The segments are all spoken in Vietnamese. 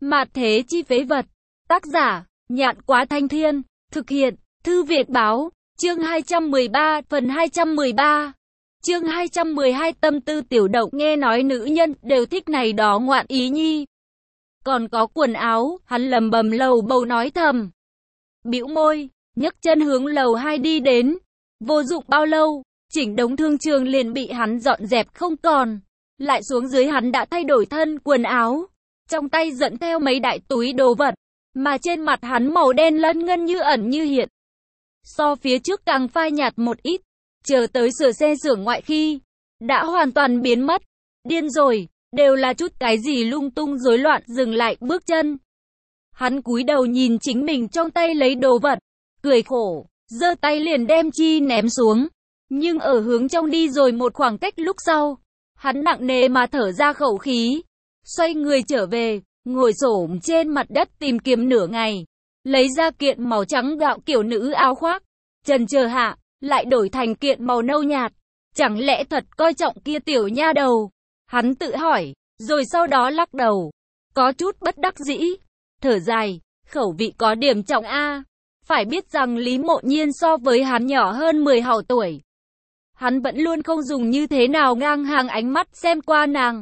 Mạt thế chi phế vật. Tác giả, Nhạn Quá Thanh Thiên. Thực hiện, Thư Việt Báo. Chương 213, phần 213. Chương 212 tâm tư tiểu động. Nghe nói nữ nhân đều thích này đó ngoạn ý nhi. Còn có quần áo, hắn lầm bầm lầu bầu nói thầm. Bĩu môi, nhấc chân hướng lầu 2 đi đến. Vô dụng bao lâu, chỉnh đống thương trường liền bị hắn dọn dẹp không còn. Lại xuống dưới hắn đã thay đổi thân quần áo. Trong tay dẫn theo mấy đại túi đồ vật. Mà trên mặt hắn màu đen lân ngân như ẩn như hiện. So phía trước càng phai nhạt một ít. Chờ tới sửa xe xưởng ngoại khi, đã hoàn toàn biến mất. Điên rồi, đều là chút cái gì lung tung rối loạn. Dừng lại bước chân. Hắn cúi đầu nhìn chính mình trong tay lấy đồ vật. Cười khổ, giơ tay liền đem chi ném xuống. Nhưng ở hướng trong đi rồi một khoảng cách lúc sau, hắn nặng nề mà thở ra khẩu khí. Xoay người trở về, ngồi xổm trên mặt đất tìm kiếm nửa ngày. Lấy ra kiện màu trắng gạo kiểu nữ áo khoác. Chần chờ hạ, lại đổi thành kiện màu nâu nhạt. Chẳng lẽ thật coi trọng kia tiểu nha đầu? Hắn tự hỏi, rồi sau đó lắc đầu. Có chút bất đắc dĩ. Thở dài, khẩu vị có điểm trọng a. Phải biết rằng Lý Mộ Nhiên so với hắn nhỏ hơn 10 hào tuổi. Hắn vẫn luôn không dùng như thế nào ngang hàng ánh mắt xem qua nàng.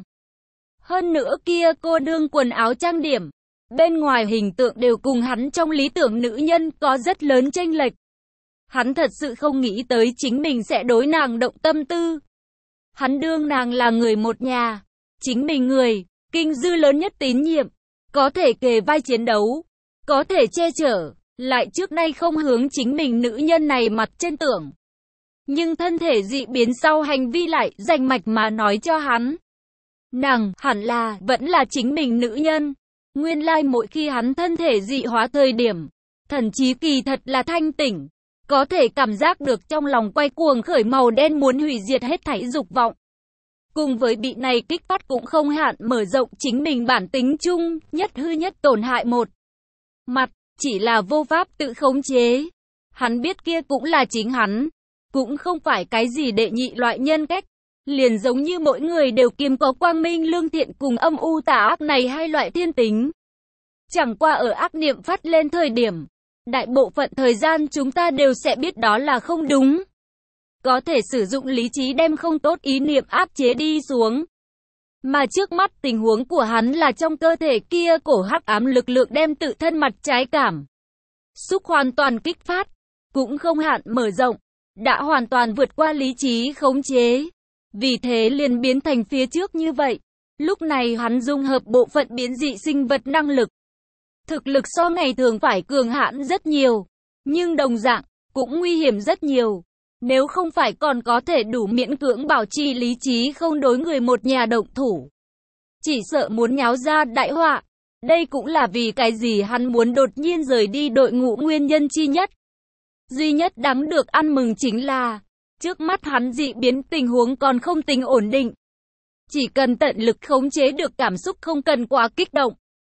Hơn nữa kia cô đương quần áo trang điểm, bên ngoài hình tượng đều cùng hắn trong lý tưởng nữ nhân có rất lớn chênh lệch. Hắn thật sự không nghĩ tới chính mình sẽ đối nàng động tâm tư. Hắn đương nàng là người một nhà, chính mình người, kinh dư lớn nhất tín nhiệm, có thể kề vai chiến đấu, có thể che chở, lại trước nay không hướng chính mình nữ nhân này mặt trên tưởng. Nhưng thân thể dị biến sau hành vi lại rành mạch mà nói cho hắn. Nàng, hẳn là, vẫn là chính mình nữ nhân. Nguyên lai mỗi khi hắn thân thể dị hóa thời điểm, thần trí kỳ thật là thanh tỉnh. Có thể cảm giác được trong lòng quay cuồng khởi màu đen muốn hủy diệt hết thảy dục vọng. Cùng với bị này kích phát cũng không hạn mở rộng chính mình bản tính chung, nhất hư nhất tổn hại một mặt, chỉ là vô pháp tự khống chế. Hắn biết kia cũng là chính hắn, cũng không phải cái gì đệ nhị loại nhân cách. Liền giống như mỗi người đều kiêm có quang minh lương thiện cùng âm u tà ác này hai loại thiên tính. Chẳng qua ở ác niệm phát lên thời điểm, đại bộ phận thời gian chúng ta đều sẽ biết đó là không đúng. Có thể sử dụng lý trí đem không tốt ý niệm áp chế đi xuống. Mà trước mắt tình huống của hắn là trong cơ thể kia cổ hắc ám lực lượng đem tự thân mặt trái cảm xúc hoàn toàn kích phát, cũng không hạn mở rộng, đã hoàn toàn vượt qua lý trí khống chế. Vì thế liền biến thành phía trước như vậy. Lúc này hắn dung hợp bộ phận biến dị sinh vật năng lực. Thực lực so ngày thường phải cường hãn rất nhiều. Nhưng đồng dạng, cũng nguy hiểm rất nhiều. Nếu không phải còn có thể đủ miễn cưỡng bảo trì lý trí không đối người một nhà động thủ. Chỉ sợ muốn nháo ra đại họa. Đây cũng là vì cái gì hắn muốn đột nhiên rời đi đội ngũ nguyên nhân chi nhất. Duy nhất đáng được ăn mừng chính là trước mắt hắn dị biến tình huống còn không tính ổn định. Chỉ cần tận lực khống chế được cảm xúc không cần quá kích động.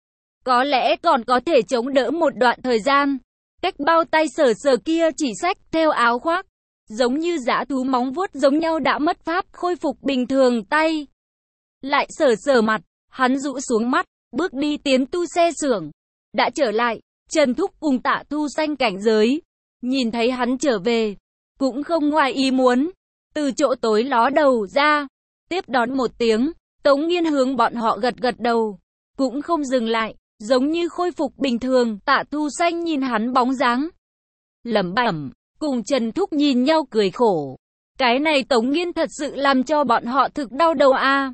Có lẽ còn có thể chống đỡ một đoạn thời gian. Cách bao tay sờ sờ kia chỉ xách theo áo khoác. Giống như dã thú móng vuốt giống nhau đã mất pháp khôi phục bình thường tay. Lại sờ sờ mặt, hắn rũ xuống mắt, bước đi tiến tu xe xưởng. Đã trở lại, Trần Thúc cùng Tạ Thu Xanh cảnh giới. Nhìn thấy hắn trở về. Cũng không ngoài ý muốn, từ chỗ tối ló đầu ra, tiếp đón một tiếng, Tống Nghiên hướng bọn họ gật gật đầu, cũng không dừng lại, giống như khôi phục bình thường. Tạ Thu Xanh nhìn hắn bóng dáng, lẩm bẩm, cùng Trần Thúc nhìn nhau cười khổ. Cái này Tống Nghiên thật sự làm cho bọn họ thực đau đầu a.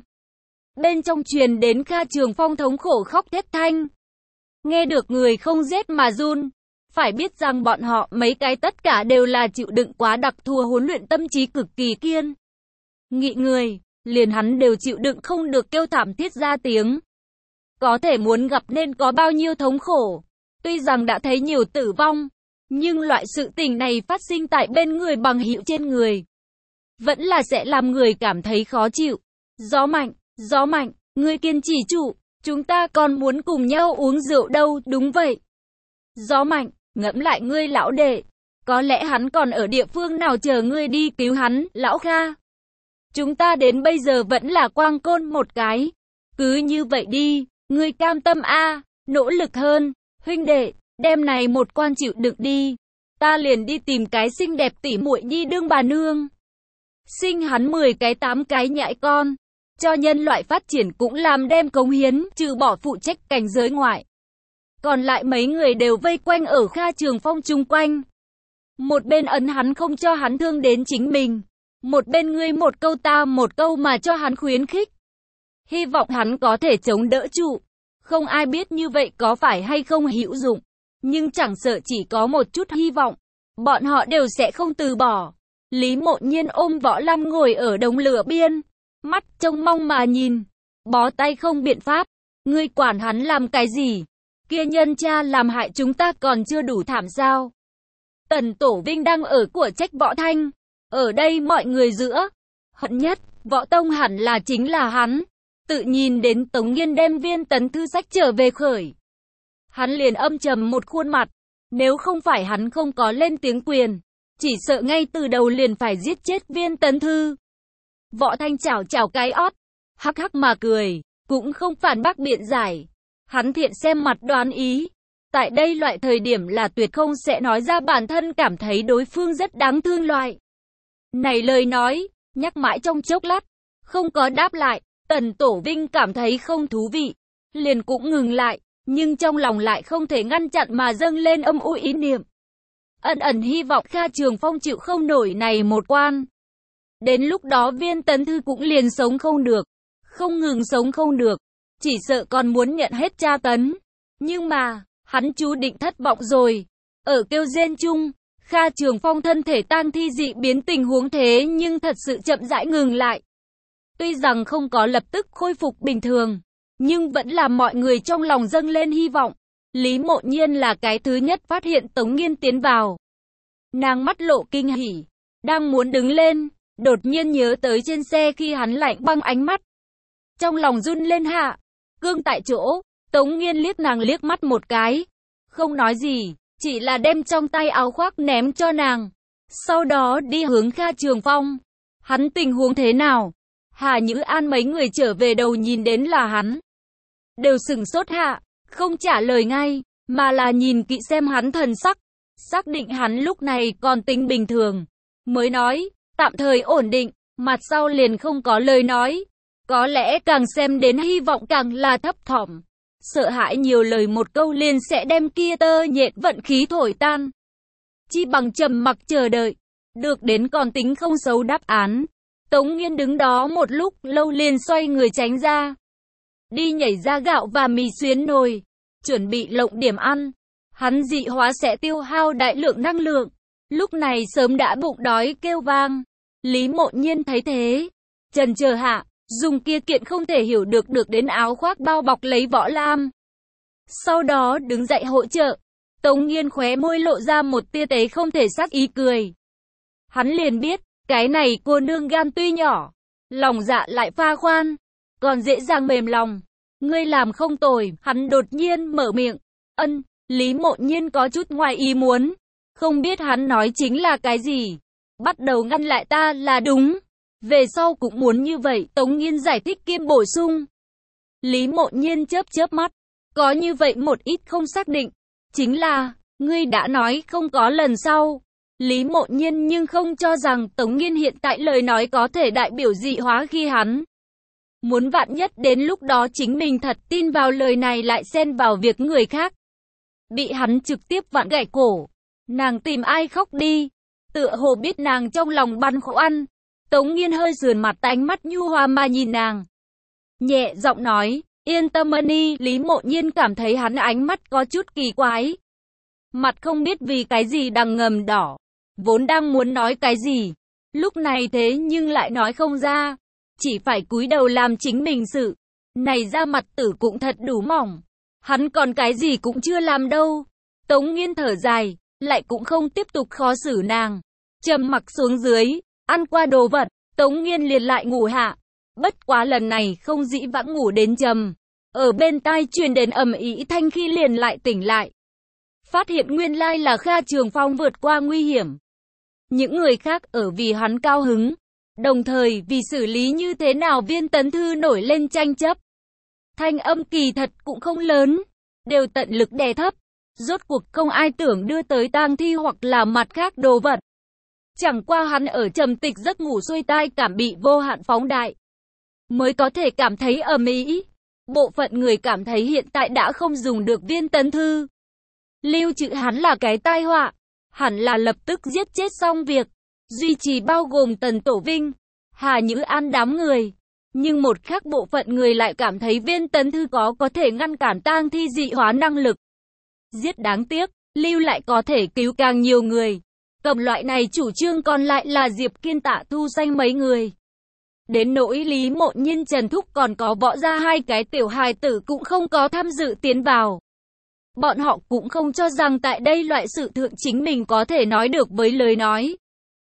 Bên trong truyền đến Kha Trường Phong thống khổ khóc thét thanh, nghe được người không rét mà run. Phải biết rằng bọn họ mấy cái tất cả đều là chịu đựng quá đặc thù huấn luyện tâm trí cực kỳ kiên nghị người, liền hắn đều chịu đựng không được kêu thảm thiết ra tiếng. Có thể muốn gặp nên có bao nhiêu thống khổ. Tuy rằng đã thấy nhiều tử vong, nhưng loại sự tình này phát sinh tại bên người bằng hữu trên người, vẫn là sẽ làm người cảm thấy khó chịu. Gió mạnh, ngươi kiên trì trụ, chúng ta còn muốn cùng nhau uống rượu đâu. Đúng vậy. Gió mạnh, ngẫm lại ngươi lão đệ, có lẽ hắn còn ở địa phương nào chờ ngươi đi cứu hắn. Lão Kha, chúng ta đến bây giờ vẫn là quang côn một cái, cứ như vậy đi, ngươi cam tâm a? nỗ lực hơn. Huynh đệ, đêm này một quan chịu đựng đi. Ta liền đi tìm cái xinh đẹp tỉ muội nhi đương bà nương. Sinh hắn 10 cái 8 cái nhãi con. Cho nhân loại phát triển cũng làm đem cống hiến, trừ bỏ phụ trách cảnh giới ngoại. Còn lại mấy người đều vây quanh ở Kha Trường Phong chung quanh. Một bên ấn hắn không cho hắn thương đến chính mình. Một bên ngươi một câu ta một câu mà cho hắn khuyến khích. Hy vọng hắn có thể chống đỡ trụ. Không ai biết như vậy có phải hay không hữu dụng. Nhưng chẳng sợ chỉ có một chút hy vọng. Bọn họ đều sẽ không từ bỏ. Lý Mộ Nhiên ôm Võ Lam ngồi ở đống lửa biên. Mắt trông mong mà nhìn. Bó tay không biện pháp. Ngươi quản hắn làm cái gì? Kia nhân cha làm hại chúng ta còn chưa đủ thảm sao? Tần Tổ Vinh đang ở của trách Võ Thanh. Ở đây mọi người giữa. Hận nhất, Võ Tông hẳn là chính là hắn. Tự nhìn đến Tống Nghiên đem viên tấn thư sách trở về khởi. Hắn liền âm trầm một khuôn mặt. Nếu không phải hắn không có lên tiếng quyền. Chỉ sợ ngay từ đầu liền phải giết chết viên tấn thư. Võ Thanh chảo chảo cái ót. Hắc hắc mà cười. Cũng không phản bác biện giải. Hắn thiện xem mặt đoán ý. Tại đây loại thời điểm là tuyệt không sẽ nói ra bản thân cảm thấy đối phương rất đáng thương loại. Này lời nói, nhắc mãi trong chốc lát. Không có đáp lại. Tần Tổ Vinh cảm thấy không thú vị. Liền cũng ngừng lại. Nhưng trong lòng lại không thể ngăn chặn mà dâng lên âm u ý niệm. Ẩn ẩn hy vọng Kha Trường Phong chịu không nổi này một quan. Đến lúc đó viên tấn thư cũng liền sống không được. Không ngừng sống không được. Chỉ sợ còn muốn nhận hết tra tấn. Nhưng mà, hắn chú định thất vọng rồi. Ở kêu rên chung, Kha Trường Phong thân thể tang thi dị biến tình huống thế nhưng thật sự chậm rãi ngừng lại. Tuy rằng không có lập tức khôi phục bình thường, nhưng vẫn làm mọi người trong lòng dâng lên hy vọng. Lý Mộ Nhiên là cái thứ nhất phát hiện Tống Nghiên tiến vào. Nàng mắt lộ kinh hỉ, đang muốn đứng lên, đột nhiên nhớ tới trên xe khi hắn lạnh băng ánh mắt. Trong lòng run lên hạ, cương tại chỗ, Tống Nghiên liếc nàng liếc mắt một cái. Không nói gì, chỉ là đem trong tay áo khoác ném cho nàng. Sau đó đi hướng Kha Trường Phong. Hắn tình huống thế nào? Hà Nhữ An mấy người trở về đầu nhìn đến là hắn. Đều sửng sốt hạ, không trả lời ngay, mà là nhìn kỹ xem hắn thần sắc. Xác định hắn lúc này còn tính bình thường. Mới nói, tạm thời ổn định, mặt sau liền không có lời nói. Có lẽ càng xem đến hy vọng càng là thấp thỏm. Sợ hãi nhiều lời một câu liền sẽ đem kia tơ nhện vận khí thổi tan. Chi bằng trầm mặc chờ đợi. Được đến còn tính không xấu đáp án. Tống Nghiên đứng đó một lúc lâu liền xoay người tránh ra. Đi nhảy ra gạo và mì xuyến nồi. Chuẩn bị lộng điểm ăn. Hắn dị hóa sẽ tiêu hao đại lượng năng lượng. Lúc này sớm đã bụng đói kêu vang. Lý Mộ Nhiên thấy thế. Chần chờ hạ. Dùng kia kiện không thể hiểu được đến áo khoác bao bọc lấy Võ Lam. Sau đó đứng dậy hỗ trợ. Tống Nghiên khóe môi lộ ra một tia tế không thể xác ý cười. Hắn liền biết, cái này cô nương gan tuy nhỏ, lòng dạ lại pha khoan, còn dễ dàng mềm lòng. Ngươi làm không tồi, hắn đột nhiên mở miệng. Lý Mộ Nhiên có chút ngoài ý muốn. Không biết hắn nói chính là cái gì. Bắt đầu ngăn lại ta là đúng. Về sau cũng muốn như vậy, Tống Nghiên giải thích kiêm bổ sung. Lý Mộ Nhiên chớp chớp mắt. Có như vậy một ít không xác định. Chính là, ngươi đã nói không có lần sau. Lý Mộ Nhiên nhưng không cho rằng Tống Nghiên hiện tại lời nói có thể đại biểu dị hóa khi hắn. Muốn vạn nhất đến lúc đó chính mình thật tin vào lời này lại xen vào việc người khác. Bị hắn trực tiếp vặn gãy cổ. Nàng tìm ai khóc đi. Tựa hồ biết nàng trong lòng băn khoăn. Tống Nghiên hơi sườn mặt, ánh mắt nhu hòa mà nhìn nàng. Nhẹ giọng nói, yên tâm đi. Lý Mộ Nhiên cảm thấy hắn ánh mắt có chút kỳ quái. Mặt không biết vì cái gì đằng ngầm đỏ. Vốn đang muốn nói cái gì. Lúc này thế nhưng lại nói không ra. Chỉ phải cúi đầu làm chính mình sự. Này ra mặt tử cũng thật đủ mỏng. Hắn còn cái gì cũng chưa làm đâu. Tống Nghiên thở dài, lại cũng không tiếp tục khó xử nàng. Trầm mặc xuống dưới. Ăn qua đồ vật, Tống Nghiên liền lại ngủ hạ. Bất quá lần này không dĩ vãng ngủ đến trầm. Ở bên tai truyền đến ầm ĩ thanh khi liền lại tỉnh lại. Phát hiện nguyên lai là Kha Trường Phong vượt qua nguy hiểm. Những người khác ở vì hắn cao hứng. Đồng thời vì xử lý như thế nào viên tấn thư nổi lên tranh chấp. Thanh âm kỳ thật cũng không lớn. đều tận lực đè thấp. Rốt cuộc không ai tưởng đưa tới tang thi hoặc là mặt khác đồ vật. Chẳng qua hắn ở trầm tịch giấc ngủ xuôi tai cảm bị vô hạn phóng đại, mới có thể cảm thấy ầm ĩ. Bộ phận người cảm thấy hiện tại đã không dùng được viên tấn thư. Lưu trữ hắn là cái tai họa, hẳn là lập tức giết chết xong việc. Duy trì bao gồm Tần Tổ Vinh, Hà Nhữ An đám người. Nhưng một khác bộ phận người lại cảm thấy viên tấn thư có thể ngăn cản tang thi dị hóa năng lực. Giết đáng tiếc, lưu lại có thể cứu càng nhiều người. Cầm loại này chủ trương còn lại là Diệp Kiên, Tạ Thu Xanh mấy người. Đến nỗi Lý Mộ Nhiên, Trần Thúc còn có Võ Gia hai cái tiểu hài tử cũng không có tham dự tiến vào. Bọn họ cũng không cho rằng tại đây loại sự thượng chính mình có thể nói được với lời nói.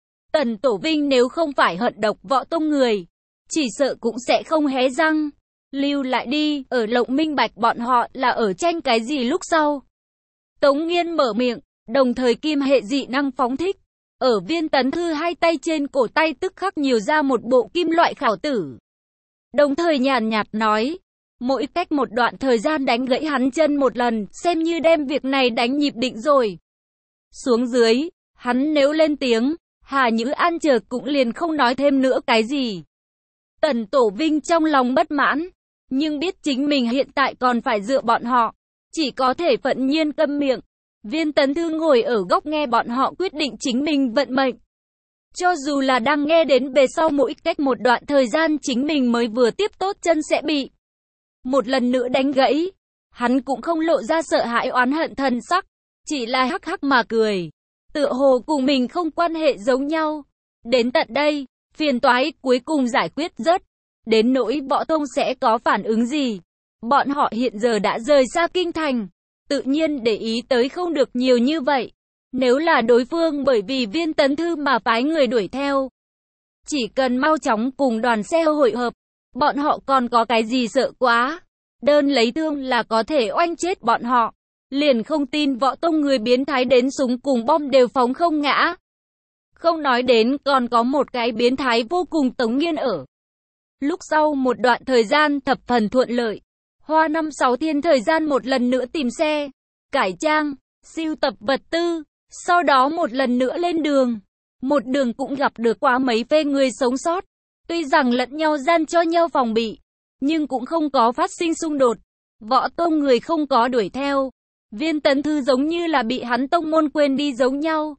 Tần Tổ Vinh nếu không phải hận độc Võ Tông người, chỉ sợ cũng sẽ không hé răng. Lưu lại đi, ở Lộng minh bạch bọn họ là ở tranh cái gì lúc sau. Tống Nghiên mở miệng, đồng thời kim hệ dị năng phóng thích. Ở viên tấn thư hai tay trên cổ tay tức khắc nhiều ra một bộ kim loại khảo tử. Đồng thời nhàn nhạt nói, mỗi cách một đoạn thời gian đánh gãy hắn chân một lần, xem như đem việc này đánh nhịp định rồi. Xuống dưới, hắn nếu lên tiếng, Hà Nhữ An chờ cũng liền không nói thêm nữa cái gì. Tần Tổ Vinh trong lòng bất mãn, nhưng biết chính mình hiện tại còn phải dựa bọn họ, chỉ có thể phẫn nhiên câm miệng. Viên tấn thư ngồi ở góc nghe bọn họ quyết định chính mình vận mệnh. Cho dù là đang nghe đến về sau mỗi cách một đoạn thời gian chính mình mới vừa tiếp tốt chân sẽ bị một lần nữa đánh gãy, hắn cũng không lộ ra sợ hãi oán hận thần sắc, chỉ là hắc hắc mà cười, tựa hồ cùng mình không quan hệ giống nhau. Đến tận đây, phiền toái cuối cùng giải quyết rớt. Đến nỗi Võ Tông sẽ có phản ứng gì, bọn họ hiện giờ đã rời xa kinh thành, tự nhiên để ý tới không được nhiều như vậy. Nếu là đối phương bởi vì viên tấn thư mà phái người đuổi theo, chỉ cần mau chóng cùng đoàn xe hội hợp, bọn họ còn có cái gì sợ quá. Đơn lấy thương là có thể oanh chết bọn họ. Liền không tin Võ Tông người biến thái đến súng cùng bom đều phóng không ngã. Không nói đến còn có một cái biến thái vô cùng Tống Nghiên ở. Lúc sau một đoạn thời gian thập phần thuận lợi, hoa 5-6 thiên thời gian một lần nữa tìm xe, cải trang, sưu tập vật tư, sau đó một lần nữa lên đường. Một đường cũng gặp được quá mấy phê người sống sót. Tuy rằng lẫn nhau gian cho nhau phòng bị, nhưng cũng không có phát sinh xung đột. Võ Tông người không có đuổi theo. Viên tấn thư giống như là bị hắn tông môn quên đi giống nhau.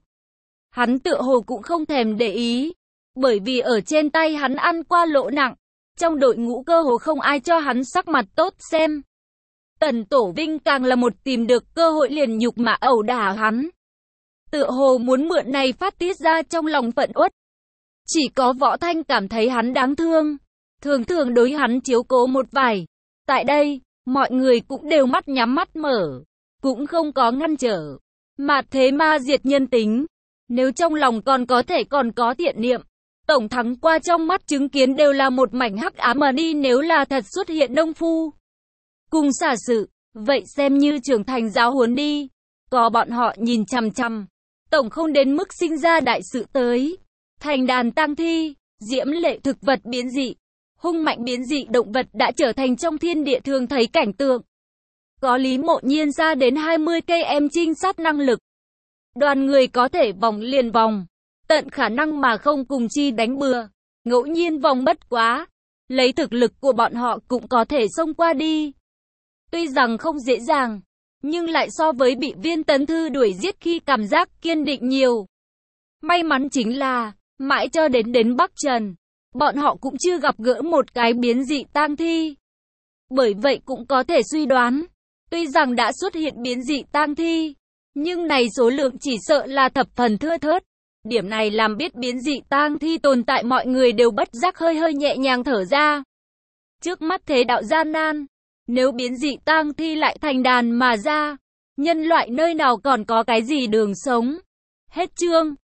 Hắn tựa hồ cũng không thèm để ý, bởi vì ở trên tay hắn ăn qua lỗ nặng. Trong đội ngũ cơ hồ không ai cho hắn sắc mặt tốt xem. Tần Tổ Vinh càng là một tìm được cơ hội liền nhục mạ ẩu đả hắn. Tựa hồ muốn mượn này phát tiết ra trong lòng phẫn uất. Chỉ có Võ Thanh cảm thấy hắn đáng thương, thường thường đối hắn chiếu cố một vài. Tại đây, mọi người cũng đều mắt nhắm mắt mở, cũng không có ngăn trở. Mà thế ma diệt nhân tính, nếu trong lòng còn có thiện niệm, tổng thắng qua trong mắt chứng kiến đều là một mảnh hắc ám mà đi. Nếu là thật xuất hiện nông phu cùng xả sự, vậy xem như trưởng thành giáo huấn đi. Có bọn họ nhìn chằm chằm, tổng không đến mức sinh ra đại sự tới. Thành đàn tang thi, diễm lệ thực vật biến dị, hung mạnh biến dị động vật đã trở thành trong thiên địa thường thấy cảnh tượng. Có Lý Mộ Nhiên ra đến 20 cây em trinh sát năng lực. Đoàn người có thể vòng liền vòng, tận khả năng mà không cùng chi đánh bừa. Ngẫu nhiên vòng bất quá, lấy thực lực của bọn họ cũng có thể xông qua đi. Tuy rằng không dễ dàng, nhưng lại so với bị viên tấn thư đuổi giết khi cảm giác kiên định nhiều. May mắn chính là, mãi cho đến Bắc Trần, bọn họ cũng chưa gặp gỡ một cái biến dị tang thi. Bởi vậy cũng có thể suy đoán, tuy rằng đã xuất hiện biến dị tang thi, nhưng này số lượng chỉ sợ là thập phần thưa thớt. Điểm này làm biết biến dị tang thi tồn tại mọi người đều bất giác hơi nhẹ nhàng thở ra. Trước mắt thế đạo gian nan, nếu biến dị tang thi lại thành đàn mà ra, nhân loại nơi nào còn có cái gì đường sống. Hết chương.